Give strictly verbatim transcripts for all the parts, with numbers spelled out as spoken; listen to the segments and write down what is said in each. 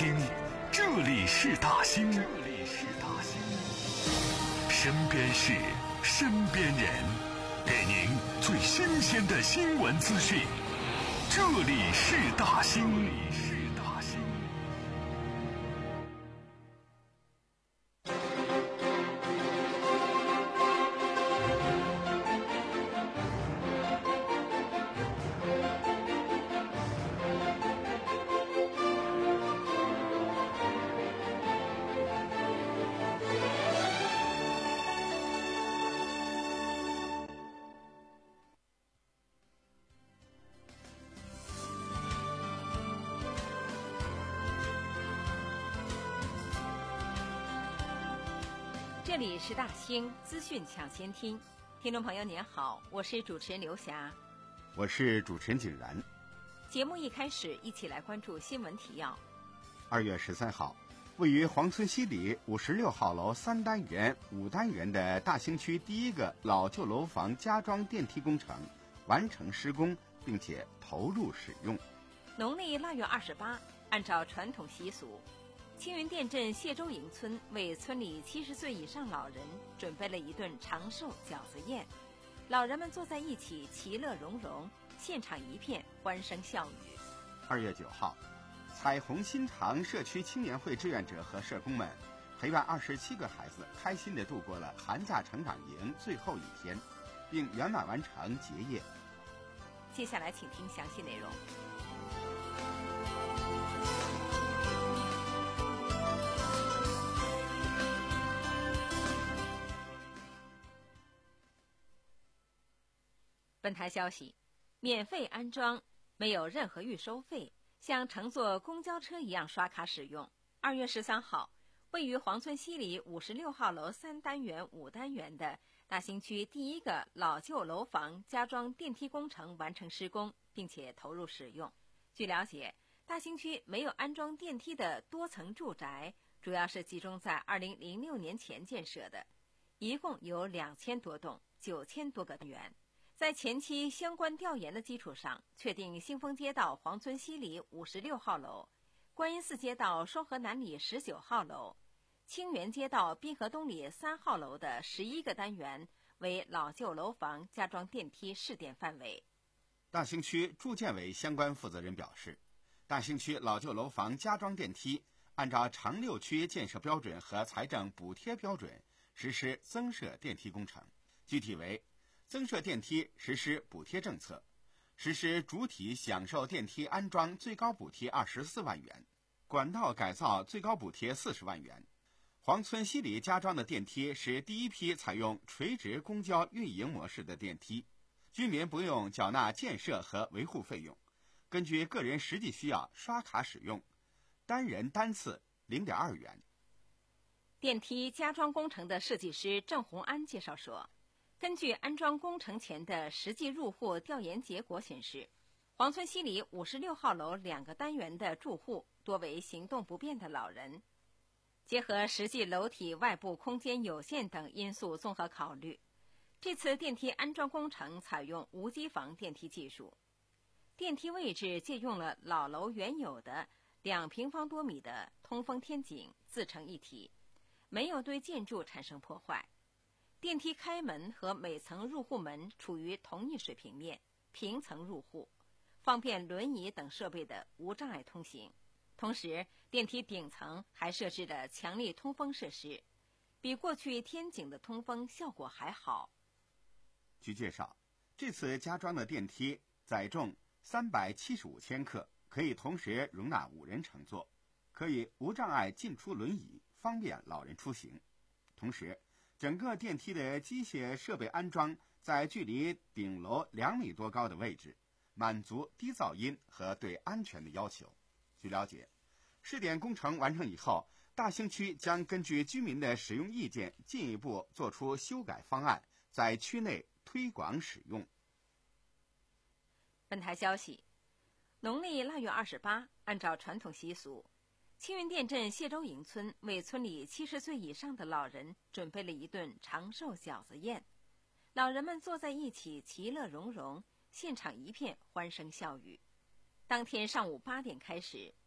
听，这里是大兴，这里是大兴，身边事，身边人，给您最新鲜的新闻资讯。这里是大兴，这里是大兴。 这里是大兴资讯抢先听，听众朋友您好，我是主持人刘霞， 我是主持人景然。 节目一开始，一起来关注新闻提要。 二月十三号，位于黄村西里五十六号楼三单元、五单元的大兴区第一个老旧楼房加装电梯工程完成施工，并且投入使用。 农历腊月二十八，按照传统习俗，青云店镇谢州营村为村里七十岁以上老人准备了一顿长寿饺子宴，老人们坐在一起，其乐融融，现场一片欢声笑语。 二月九号，彩虹新塘社区青年会志愿者和社工们陪伴二十七个孩子，开心地度过了寒假成长营最后一天，并圆满完成结业。 接下来请听详细内容。本台消息，免费安装，没有任何预收费，像乘坐公交车一样刷卡使用。二月十三号，位于黄村西里五十六号楼三单元、五单元的大兴区第一个老旧楼房加装电梯工程完成施工，并且投入使用。据了解，大兴区没有安装电梯的多层住宅，主要是集中在二零零六年前建设的，一共有两千多栋，九千多个单元。在前期相关调研的基础上，确定兴丰街道黄村西里五十六号楼、观音寺街道双河南里十九号楼、清源街道滨河东里三号楼的十一个单元为老旧楼房加装电梯试点范围。 大兴区住建委相关负责人表示，大兴区老旧楼房加装电梯按照长六区建设标准和财政补贴标准实施增设电梯工程，具体为增设电梯实施补贴政策，实施主体享受电梯安装最高补贴二十四万元，管道改造最高补贴四十万元。黄村西里加装的电梯是第一批采用垂直公交运营模式的电梯，居民不用缴纳建设和维护费用，根据个人实际需要刷卡使用，单人单次 零点二元。 电梯加装工程的设计师郑红安介绍说，根据安装工程前的实际入户调研结果显示，黄村西里五十六号楼两个单元的住户多为行动不便的老人。结合实际楼体外部空间有限等因素综合考虑，这次电梯安装工程采用无机房电梯技术，电梯位置借用了老楼原有的两平方多米的通风天井，自成一体，没有对建筑产生破坏。电梯开门和每层入户门处于同一水平面，平层入户，方便轮椅等设备的无障碍通行。同时，电梯顶层还设置了强力通风设施，比过去天井的通风效果还好。 据介绍，这次加装的电梯载重三百七十五千克，可以同时容纳五人乘坐，可以无障碍进出轮椅，方便老人出行。同时，整个电梯的机械设备安装在距离顶楼两米多高的位置，满足低噪音和对安全的要求。据了解，试点工程完成以后，大兴区将根据居民的使用意见，进一步做出修改方案，在区内推广使用。 本台消息，农历腊月二十八，按照传统习俗，青云店镇谢州营村为村里七十岁以上的老人准备了一顿长寿饺子宴，老人们坐在一起，其乐融融，现场一片欢声笑语。当天上午八点开始，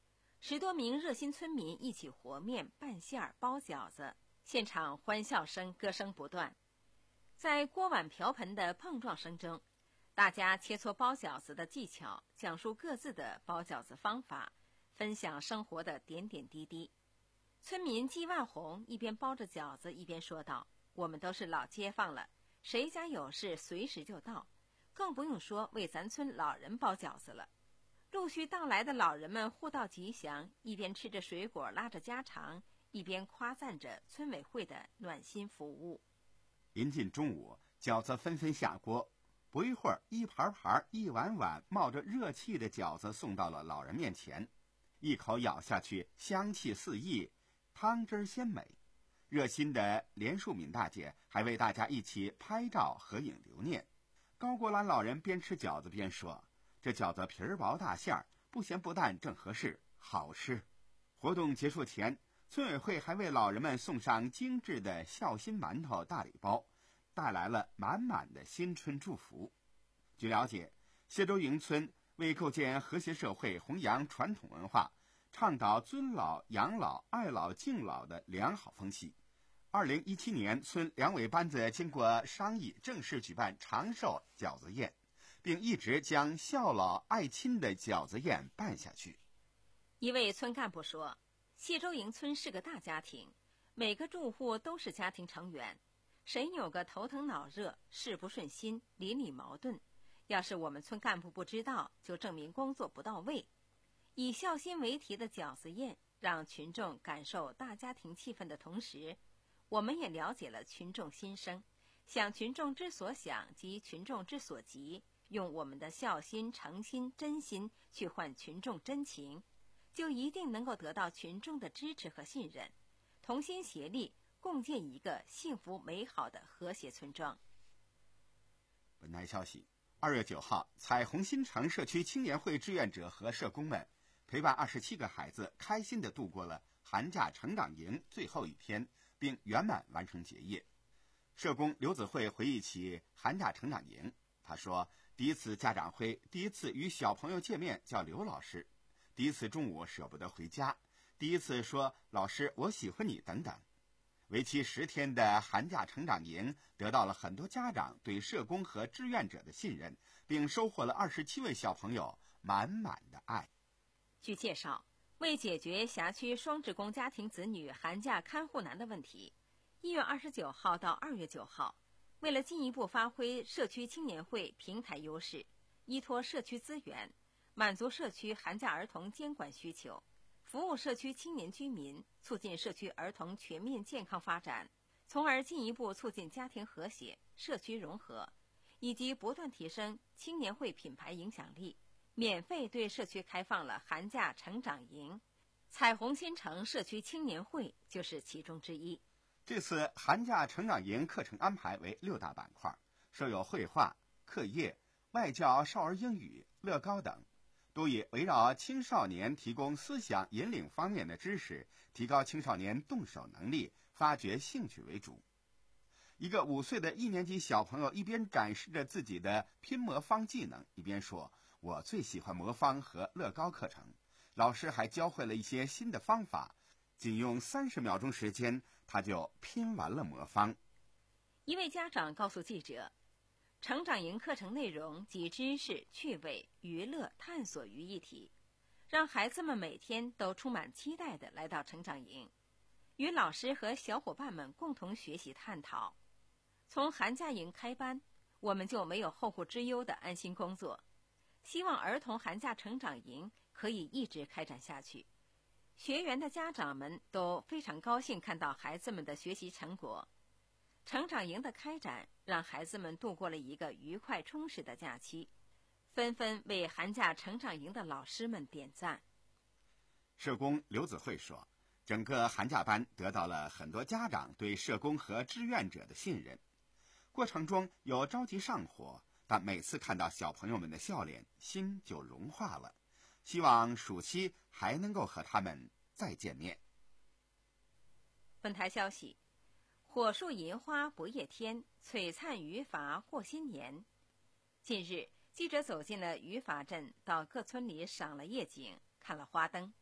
十多名热心村民一起和面、拌馅儿、包饺子，现场欢笑声、歌声不断。在锅碗瓢盆的碰撞声中，大家切磋包饺子的技巧，讲述各自的包饺子方法，分享生活的点点滴滴。村民季万红一边包着饺子，一边说道：“我们都是老街坊了，谁家有事随时就到，更不用说为咱村老人包饺子了。”陆续到来的老人们互道吉祥，一边吃着水果，拉着家常，一边夸赞着村委会的暖心服务。 临近中午，饺子纷纷下锅，不一会儿，一盘盘、一碗碗冒着热气的饺子送到了老人面前。一口咬下去，香气四溢，汤汁鲜美。热心的连树敏大姐还为大家一起拍照合影留念。高国兰老人边吃饺子边说：“这饺子皮儿薄大馅儿，不咸不淡，正合适，好吃。”活动结束前，村委会还为老人们送上精致的孝心馒头大礼包，带来了满满的新春祝福。据了解，谢州营村为构建和谐社会、弘扬传统文化，倡导尊老、养老、爱老、敬老的良好风气。二零一七年，村两委班子经过商议，正式举办长寿饺子宴，并一直将孝老爱亲的饺子宴办下去。 一位村干部说：“谢州营村是个大家庭，每个住户都是家庭成员，谁有个头疼脑热、事不顺心、邻里矛盾，要是我们村干部不知道，就证明工作不到位。以孝心为题的饺子宴，让群众感受大家庭气氛的同时，我们也了解了群众心声，想群众之所想及群众之所急，用我们的孝心、诚心、真心去换群众真情，就一定能够得到群众的支持和信任，同心协力，共建一个幸福美好的和谐村庄。” 本台消息，二月九号，彩虹新城社区青年会志愿者和社工们陪伴二十七个孩子，开心地度过了寒假成长营最后一天，并圆满完成结业。社工刘子慧回忆起寒假成长营，他说：“第一次家长会，第一次与小朋友见面叫刘老师，第一次中午舍不得回家，第一次说老师我喜欢你等等。”为期十天的寒假成长营得到了很多家长对社工和志愿者的信任，并收获了二十七位小朋友满满的爱。 据介绍，为解决辖区双职工家庭子女寒假看护难的问题，一月二十九号到二月九号，为了进一步发挥社区青年会平台优势，依托社区资源，满足社区寒假儿童监管需求，服务社区青年居民，促进社区儿童全面健康发展，从而进一步促进家庭和谐、社区融合，以及不断提升青年会品牌影响力，免费对社区开放了寒假成长营，彩虹新城社区青年会就是其中之一。 这次寒假成长营课程安排为六大板块，设有绘画、课业、外教、少儿英语、乐高等，都以围绕青少年提供思想引领方面的知识，提高青少年动手能力，发掘兴趣为主。一个五岁的一年级小朋友一边展示着自己的拼魔方技能，一边说：“我最喜欢魔方和乐高课程。”老师还教会了一些新的方法，仅用三十秒钟时间，他就拼完了魔方。 一位家长告诉记者，成长营课程内容集知识、趣味、娱乐、探索于一体，让孩子们每天都充满期待地来到成长营，与老师和小伙伴们共同学习探讨。从寒假营开班，我们就没有后顾之忧的安心工作。希望儿童寒假成长营可以一直开展下去。学员的家长们都非常高兴看到孩子们的学习成果。成长营的开展让孩子们度过了一个愉快充实的假期，纷纷为寒假成长营的老师们点赞。 社工刘子慧说，整个寒假班得到了很多家长对社工和志愿者的信任，过程中有着急上火，但每次看到小朋友们的笑脸，心就融化了。希望暑期还能够和他们再见面。 本台消息，火树银花不夜天，璀璨语法过新年。近日，记者走进了语法镇，到各村里赏了夜景，看了花灯。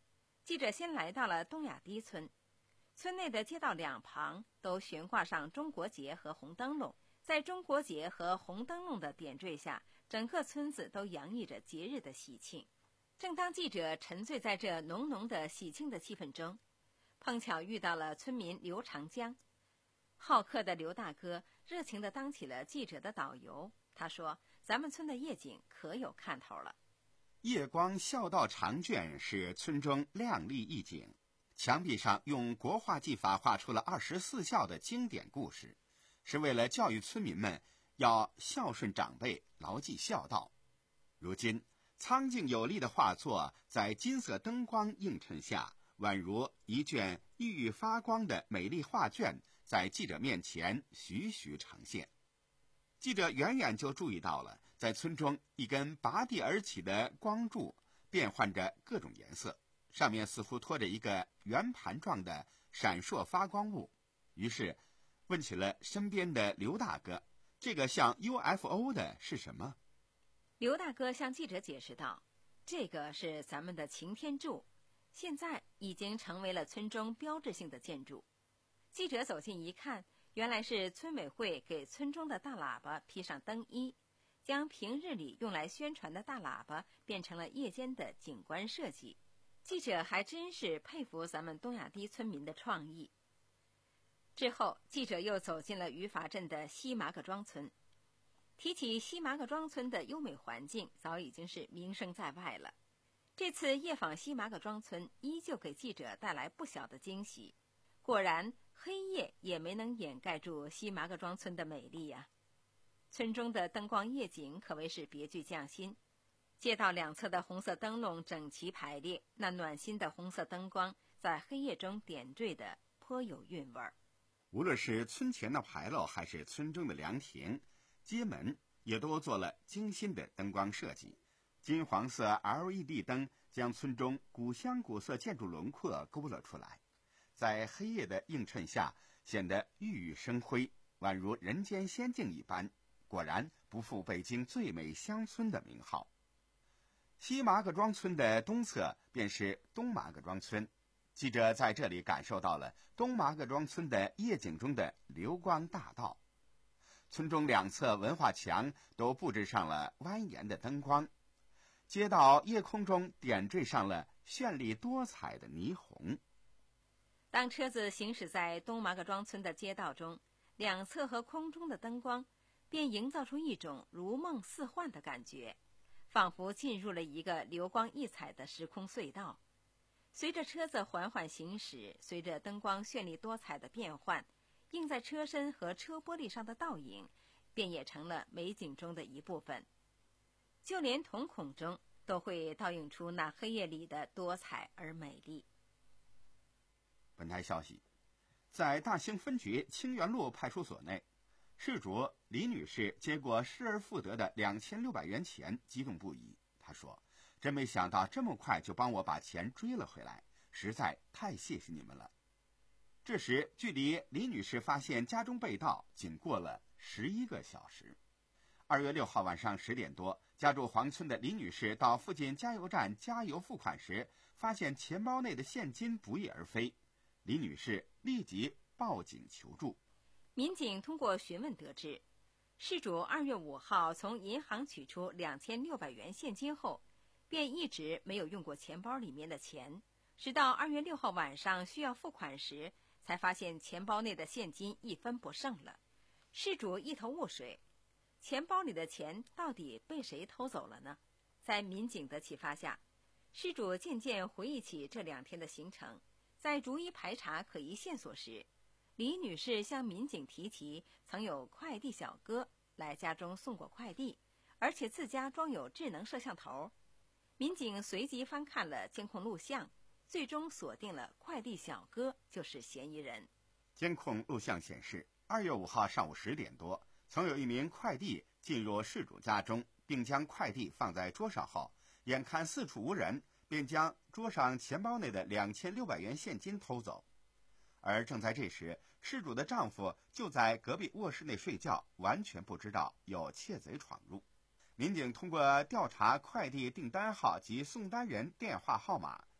记者先来到了东雅堤村，村内的街道两旁都悬挂上中国结和红灯笼，在中国结和红灯笼的点缀下，整个村子都洋溢着节日的喜庆。正当记者沉醉在这浓浓的喜庆的气氛中，碰巧遇到了村民刘长江。好客的刘大哥热情地当起了记者的导游。他说：“咱们村的夜景可有看头了。” 夜光孝道长卷是村中亮丽一景，墙壁上用国画技法画出了二十四孝的经典故事，是为了教育村民们要孝顺长辈，牢记孝道。如今苍劲有力的画作在金色灯光映衬下，宛如一卷熠熠发光的美丽画卷，在记者面前徐徐呈现。记者远远就注意到了，在村中一根拔地而起的光柱变换着各种颜色，上面似乎托着一个圆盘状的闪烁发光物。于是问起了身边的刘大哥，这个像 U F O 的是什么？ 刘大哥向记者解释道：“这个是咱们的擎天柱，现在已经成为了村中标志性的建筑。”记者走近一看，原来是村委会给村中的大喇叭披上灯衣，将平日里用来宣传的大喇叭变成了夜间的景观设计。记者还真是佩服咱们东雅堤村民的创意。之后，记者又走进了余法镇的西麻葛庄村。提起西麻葛庄村的优美环境，早已经是名声在外了。这次夜访西麻葛庄村，依旧给记者带来不小的惊喜。果然，黑夜也没能掩盖住西麻葛庄村的美丽呀、啊。村中的灯光夜景可谓是别具匠心，街道两侧的红色灯笼整齐排列，那暖心的红色灯光在黑夜中点缀的颇有韵味儿。 无论是村前的牌楼，还是村中的凉亭、街门，也都做了精心的灯光设计。金黄色 L E D 灯将村中古香古色建筑轮廓勾勒出来，在黑夜的映衬下显得熠熠生辉，宛如人间仙境一般。果然不负北京最美乡村的名号。西麻葛庄村的东侧便是东麻葛庄村，记者在这里感受到了东麻葛庄村的夜景中的流光大道。村中两侧文化墙都布置上了蜿蜒的灯光，街道夜空中点缀上了绚丽多彩的霓虹。 当车子行驶在东麻葛庄村的街道中，两侧和空中的灯光便营造出一种如梦似幻的感觉，仿佛进入了一个流光溢彩的时空隧道。随着车子缓缓行驶，随着灯光绚丽多彩的变换，映在车身和车玻璃上的倒影便也成了美景中的一部分，就连瞳孔中都会倒映出那黑夜里的多彩而美丽。 本台消息，在大兴分局清源路派出所内，事主李女士接过失而复得的两千六百元钱，激动不已。她说：“真没想到这么快就帮我把钱追了回来，实在太谢谢你们了。”这时，距离李女士发现家中被盗仅过了十一个小时。二月六号晚上十点多，家住黄村的李女士到附近加油站加油付款时，发现钱包内的现金不翼而飞。李女士立即报警求助。 民警通过询问得知，事主二月五号从银行取出两千六百元现金后，便一直没有用过钱包里面的钱，直到二月六号晚上需要付款时，才发现钱包内的现金一分不剩了。事主一头雾水，钱包里的钱到底被谁偷走了呢？在民警的启发下，事主渐渐回忆起这两天的行程。在逐一排查可疑线索时，李女士向民警提起曾有快递小哥来家中送过快递，而且自家装有智能摄像头。民警随即翻看了监控录像，最终锁定了快递小哥就是嫌疑人。 监控录像显示，二月五号上午十点多，曾有一名快递进入事主家中，并将快递放在桌上后，眼看四处无人，便将桌上钱包内的两千六百元现金偷走。而正在这时，事主的丈夫就在隔壁卧室内睡觉，完全不知道有窃贼闯入。民警通过调查快递订单号及送单人电话号码，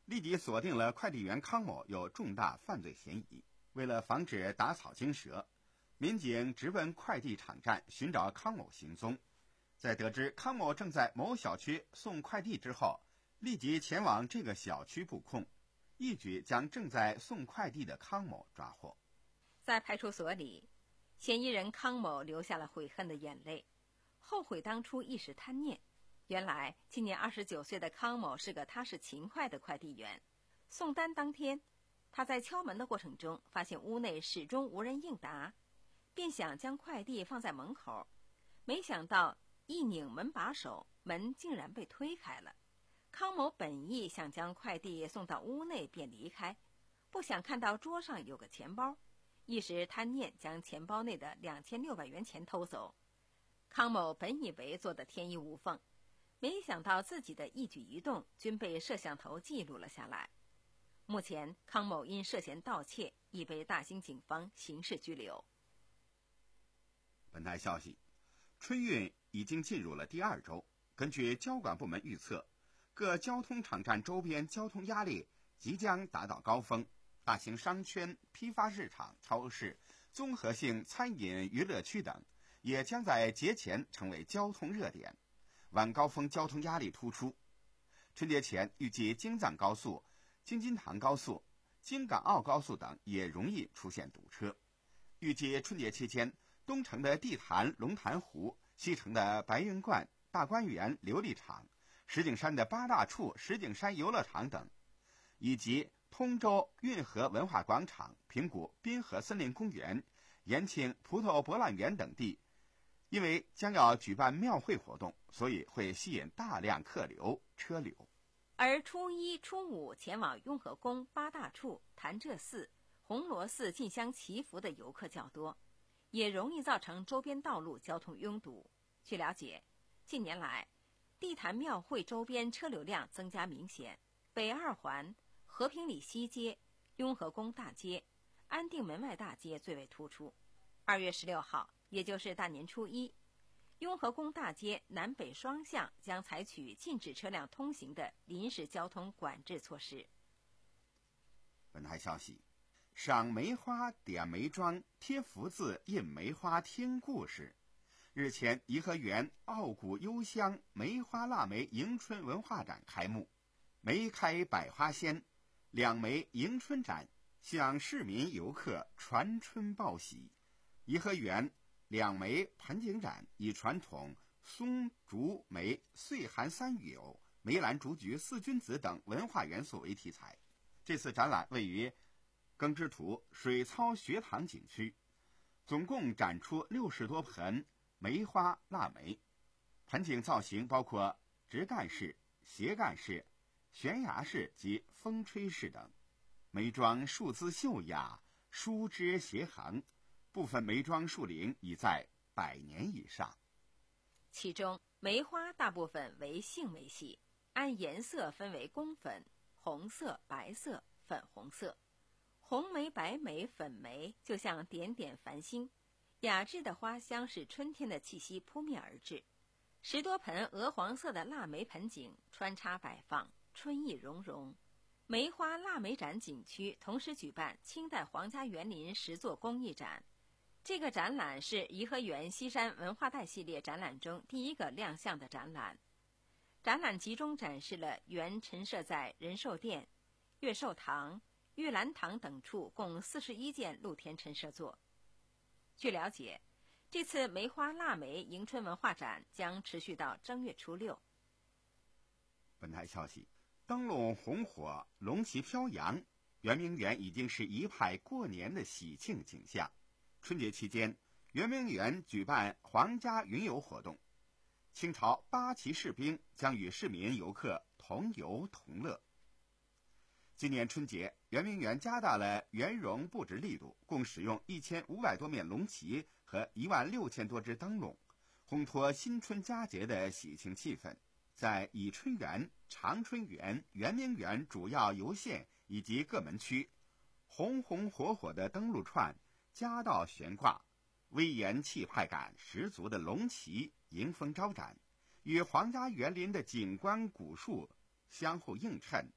立即锁定了快递员康某有重大犯罪嫌疑。为了防止打草惊蛇，民警直奔快递场站寻找康某行踪。在得知康某正在某小区送快递之后，立即前往这个小区布控，一举将正在送快递的康某抓获。 在派出所里，嫌疑人康某流下了悔恨的眼泪，后悔当初一时贪念。原来今年二十九岁的康某是个踏实勤快的快递员。送单当天，他在敲门的过程中发现屋内始终无人应答，便想将快递放在门口，没想到一拧门把手，门竟然被推开了。康某本意想将快递送到屋内便离开，不想看到桌上有个钱包，一时贪念将钱包内的两千六百元钱偷走。康某本以为做得天衣无缝，没想到自己的一举一动均被摄像头记录了下来。目前康某因涉嫌盗窃已被大兴警方刑事拘留。 本台消息，春运已经进入了第二周，根据交管部门预测，各交通场站周边交通压力即将达到高峰，大型商圈、批发市场、超市、综合性餐饮娱乐区等也将在节前成为交通热点，晚高峰交通压力突出。春节前预计京藏高速、京津塘高速、京港澳高速等也容易出现堵车。预计春节期间，东城的地坛龙潭湖、西城的白云观、大观园琉璃厂、石景山的八大处石景山游乐场等，以及通州运河文化广场、平谷滨河森林公园、延庆葡萄博览园等地，因为将要举办庙会活动，所以会吸引大量客流车流。 而初一、初五前往雍和宫、八大处、潭柘寺、红螺寺进香祈福的游客较多，也容易造成周边道路交通拥堵。据了解，近年来地坛庙会周边车流量增加明显，北二环、和平里西街、雍和宫大街、安定门外大街最为突出。二月十六号，也就是大年初一，雍和宫大街南北双向将采取禁止车辆通行的临时交通管制措施。 本台消息，赏梅花、点梅庄、贴福字、印梅花、听故事。日前，颐和园傲骨幽香梅花腊梅迎春文化展开幕，梅开百花鲜，两梅迎春展向市民游客传春报喜。颐和园两梅盆景展以传统松竹梅岁寒三友、梅兰竹菊四君子等文化元素为题材。这次展览位于耕织图水操学堂景区，总共展出六十多盆梅花腊梅。盆景造型包括直干式、斜干式、悬崖式及风吹式等。梅庄树姿秀雅，疏枝斜横，部分梅庄树龄已在百年以上。 其中梅花大部分为杏梅系，按颜色分为宫粉、红色、白色、粉红色。红梅、白梅、粉梅就像点点繁星，雅致的花香使春天的气息扑面而至。十多盆鹅黄色的腊梅盆景穿插摆放，春意融融。梅花腊梅展景区同时举办清代皇家园林十座工艺展，这个展览是颐和园西山文化带系列展览中第一个亮相的展览。展览集中展示了原陈设在仁寿殿、乐寿堂、玉兰堂等处共四十一件露天陈设作。据了解，这次梅花腊梅迎春文化展将持续到正月初六。 本台消息，灯笼红火，龙旗飘扬，圆明园已经是一派过年的喜庆景象。春节期间，圆明园举办皇家云游活动，清朝八旗士兵将与市民游客同游同乐。今年春节，圆明园加大了圆融布置力度，共使用一千五百多面龙旗和一万六千多只灯笼，烘托新春佳节的喜庆气氛。在宜春园、长春园、圆明园主要游线以及各门区，红红火火的灯笼串、夹道悬挂，威严气派感十足的龙旗迎风招展，与皇家园林的景观古树相互映衬，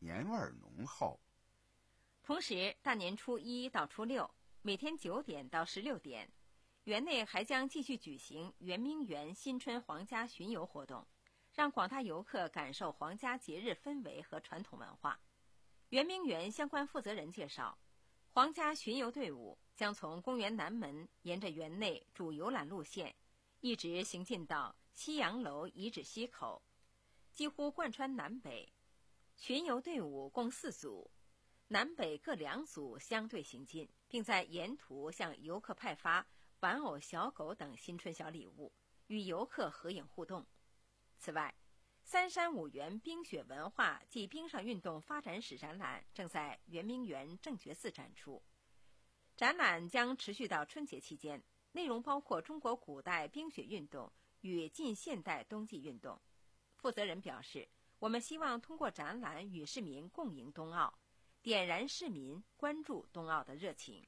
年味儿浓厚。 同时，大年初一到初六，每天九点到十六点，园内还将继续举行圆明园新春皇家巡游活动，让广大游客感受皇家节日氛围和传统文化。圆明园相关负责人介绍，皇家巡游队伍将从公园南门沿着园内主游览路线，一直行进到西洋楼遗址西口，几乎贯穿南北。巡游队伍共四组，南北各两组相对行进，并在沿途向游客派发玩偶、小狗等新春小礼物，与游客合影互动。此外，三山五园冰雪文化及冰上运动发展史展览正在圆明园正觉寺展出，展览将持续到春节期间，内容包括中国古代冰雪运动与近现代冬季运动。负责人表示，我们希望通过展览与市民共迎冬奥，点燃市民关注冬奥的热情。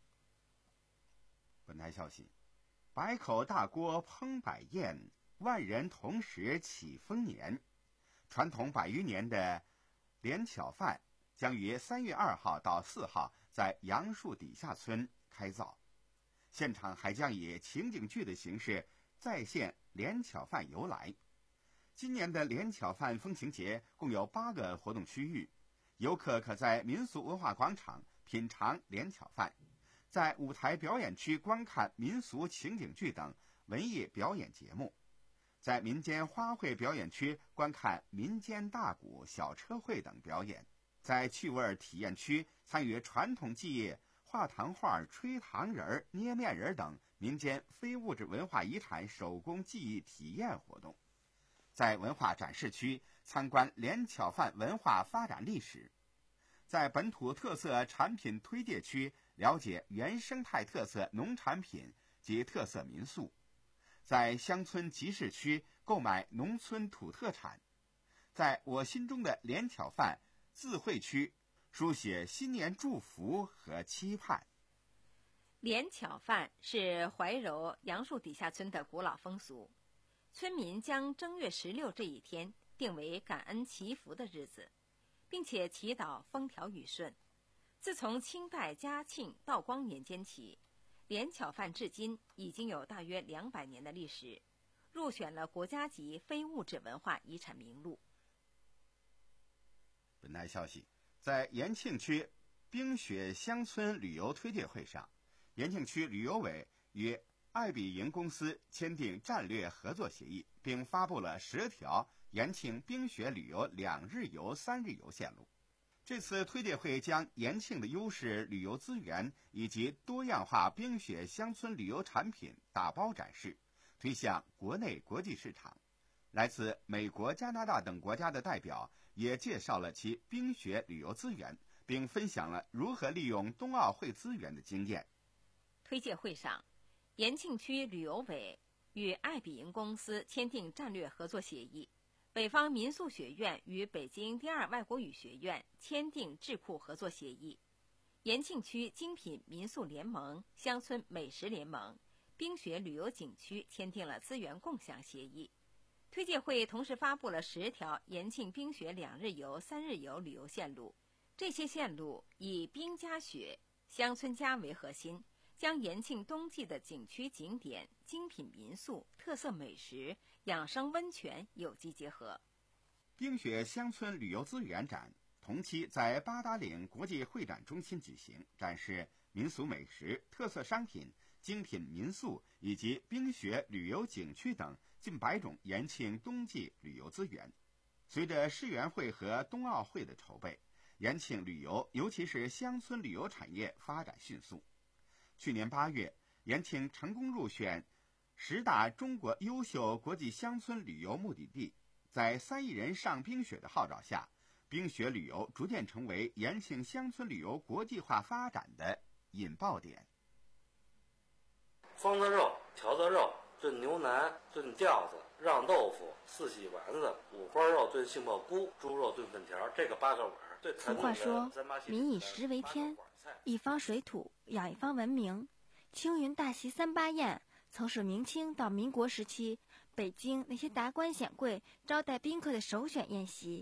本台消息，百口大锅烹百宴，万人同时起丰年。传统百余年的连巧饭将于三月二号到四号在杨树底下村开造，现场还将以情景剧的形式再现连巧饭由来。今年的连巧饭风情节共有八个活动区域，游客可在民俗文化广场品尝连巧饭，在舞台表演区观看民俗情景剧等文艺表演节目，在民间花卉表演区观看民间大鼓、小车会等表演，在趣味体验区参与传统技艺、画糖画、吹糖人、捏面人等民间非物质文化遗产手工技艺体验活动，在文化展示区参观连巧饭文化发展历史，在本土特色产品推介区了解原生态特色农产品及特色民宿，在乡村集市区购买农村土特产，在我心中的连巧饭自绘区书写新年祝福和期盼。 连巧饭是怀柔杨树底下村的古老风俗，村民将正月十六这一天定为感恩祈福的日子，并且祈祷风调雨顺。自从清代嘉庆、道光年间起，连巧饭至今已经有大约两百年的历史，入选了国家级非物质文化遗产名录。 本台消息，在延庆区冰雪乡村旅游推介会上，延庆区旅游委与爱彼迎公司签订战略合作协议，并发布了十条延庆冰雪旅游两日游、三日游线路。这次推介会将延庆的优势旅游资源以及多样化冰雪乡村旅游产品打包展示，推向国内国际市场。来自美国、加拿大等国家的代表也介绍了其冰雪旅游资源，并分享了如何利用冬奥会资源的经验。 推介会上，延庆区旅游委与爱彼迎公司签订战略合作协议，北方民宿学院与北京第二外国语学院签订智库合作协议，延庆区精品民宿联盟、乡村美食联盟、冰雪旅游景区签订了资源共享协议。推介会同时发布了十条延庆冰雪两日游、三日游旅游线路，这些线路以冰加雪、乡村家为核心，将延庆冬季的景区景点、精品民宿、特色美食、养生温泉有机结合。 冰雪乡村旅游资源展同期在八达岭国际会展中心举行，展示民俗美食、特色商品、精品民宿以及冰雪旅游景区等近百种延庆冬季旅游资源。随着世园会和冬奥会的筹备，延庆旅游尤其是乡村旅游产业发展迅速。去年八月，延庆成功入选十大中国优秀国际乡村旅游目的地。在三亿人上冰雪的号召下，冰雪旅游逐渐成为延庆乡村旅游国际化发展的引爆点。 方子肉、条子肉、炖牛腩、炖吊子、让豆腐、四喜丸子、五花肉炖杏鲍菇、猪肉炖粉条，这个八个碗。 俗话说，民以食为天，一方水土养一方文明。青云大席三八宴曾是明清到民国时期北京那些达官显贵招待宾客的首选宴席。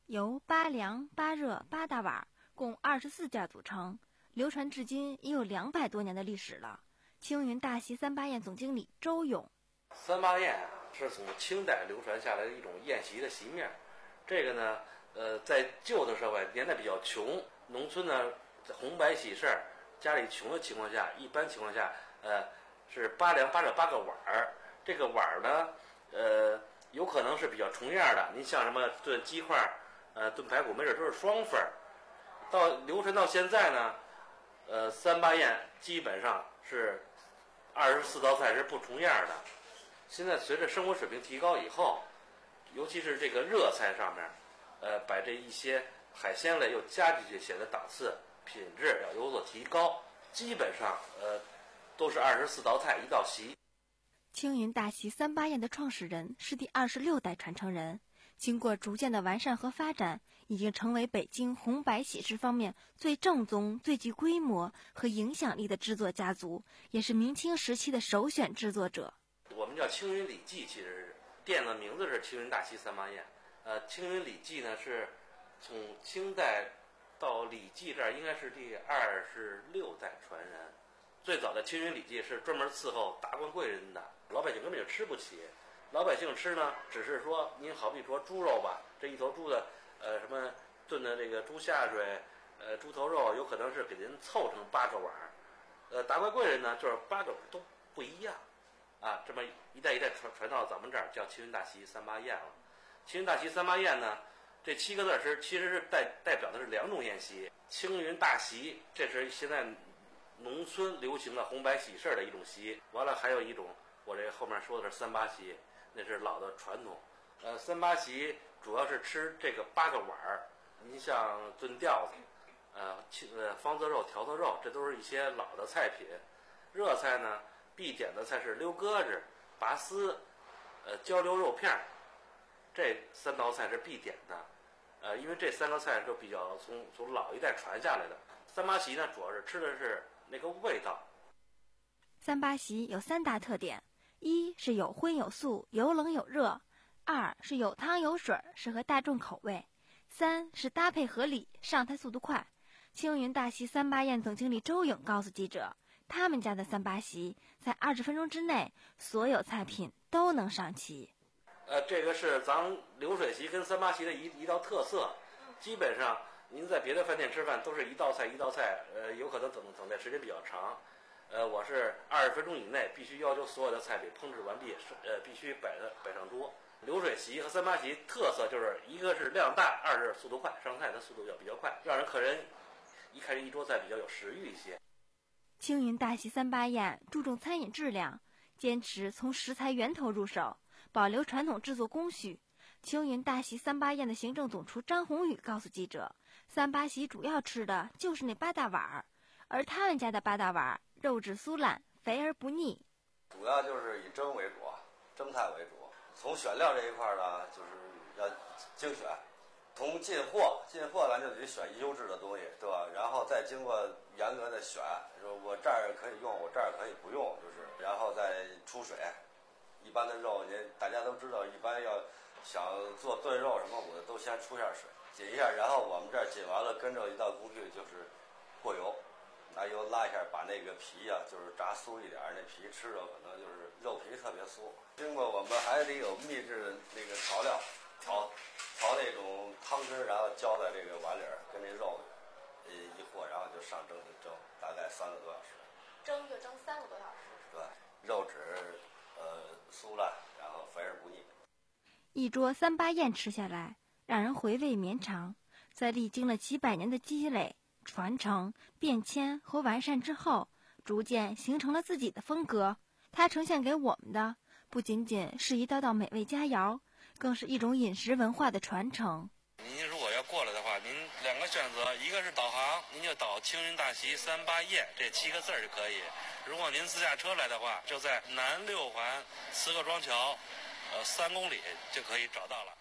由八梁、八热、八大碗共二十四件组成，流传至今已有两百多年的历史了。青云大席三八宴总经理周勇： 三八宴啊，是从清代流传下来的一种宴席的席面。这个呢，呃，在旧的社会，年代比较穷，农村呢，红白喜事儿，家里穷的情况下，一般情况下，呃，是八梁八热八个碗儿。这个碗儿呢，呃，有可能是比较重样的。您像什么炖鸡块儿，呃，炖排骨，没准都是双份儿。到流传到现在呢，呃，三八宴基本上是二十四道菜是不重样的。现在随着生活水平提高以后，尤其是这个热菜上面，呃，把这一些海鲜类又加进去，显得档次品质要有所提高。基本上，呃，都是二十四道菜一道席。 青云大席三八宴的创始人是第二十六代传承人，经过逐渐的完善和发展，已经成为北京红白喜事方面最正宗、最具规模和影响力的制作家族，也是明清时期的首选制作者。 我们叫青云礼记，其实是店的名字是青云大席三八宴。呃，青云礼记呢是从清代到礼记这儿应该是第二十六代传人。最早的青云礼记是专门伺候达官贵人的，老百姓根本就吃不起。老百姓吃呢，只是说您好比说猪肉吧，这一头猪的呃什么炖的这个猪下水，呃猪头肉，有可能是给您凑成八个碗儿。呃，达官贵人呢，就是八个碗都不一样。啊，这么一代一代传传到咱们这儿，叫青云大席三八宴了。青云大席三八宴呢，这七个字是其实是代代表的是两种宴席。青云大席，这是现在农村流行的红白喜事的一种席。完了还有一种，我这后面说的是三八席，那是老的传统。呃，三八席主要是吃这个八个碗儿。您像炖吊子，呃，呃方子肉、条子肉，这都是一些老的菜品。热菜呢，必点的菜是溜鸽子、拔丝、呃焦溜肉片儿，这三道菜是必点的。呃，因为这三个菜就比较从从老一代传下来的。三八席呢，主要是吃的是那个味道。 三八席有三大特点：一是有荤有素，有冷有热；二是有汤有水，适合大众口味；三是搭配合理，上菜速度快。青云大席三八宴总经理周勇告诉记者，他们家的三八席在二十分钟之内，所有菜品都能上齐。 呃，这个是咱流水席跟三八席的一一道特色。基本上您在别的饭店吃饭都是一道菜一道菜，呃，有可能等等待时间比较长。呃，我是二十分钟以内必须要求所有的菜品烹制完毕，呃，必须摆的摆上桌。流水席和三八席特色就是一个是量大，二是速度快，上菜的速度要比较快，让人客人一看这一桌菜比较有食欲一些。 青云大席三八宴注重餐饮质量，坚持从食材源头入手，保留传统制作工序。青云大席三八宴的行政总厨张宏宇告诉记者，三八席主要吃的就是那八大碗儿，而他们家的八大碗肉质酥烂，肥而不腻。 主要就是以蒸为主，蒸菜为主。从选料这一块呢，就是要精选。从进货，进货咱就得选优质的东西，对吧？然后再经过严格的选，说我这儿可以用，我这儿可以不用，就是，然后再出水。一般的肉，您大家都知道，一般要想做炖肉什么，我都先出下水，紧一下，然后我们这儿紧完了，跟着一道工序就是过油，拿油拉一下，把那个皮呀、啊，就是炸酥一点，那皮吃着可能就是肉皮特别酥。经过我们还得有秘制的那个调料，调。调那种汤汁，然后浇在这个碗里，跟这肉，呃一和，然后就上蒸去蒸，大概三个多小时。 蒸就蒸三个多小时。 对，肉质呃酥烂，然后肥而不腻。 一桌三八宴吃下来，让人回味绵长。在历经了几百年的积累、传承、变迁和完善之后，逐渐形成了自己的风格。它呈现给我们的，不仅仅是一道道美味佳肴，更是一种饮食文化的传承。 您如果要过来的话，您两个选择，一个是导航，您就导青云大席三八宴这七个字就可以；如果您自驾车来的话，就在南六环磁刻庄桥，呃三公里就可以找到了。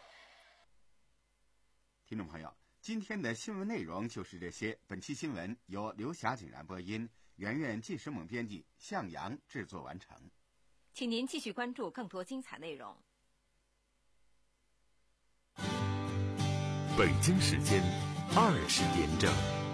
听众朋友，今天的新闻内容就是这些。本期新闻由刘霞景然播音，圆圆纪时猛编辑，向阳制作完成。 请您继续关注更多精彩内容。 北京时间二十点整。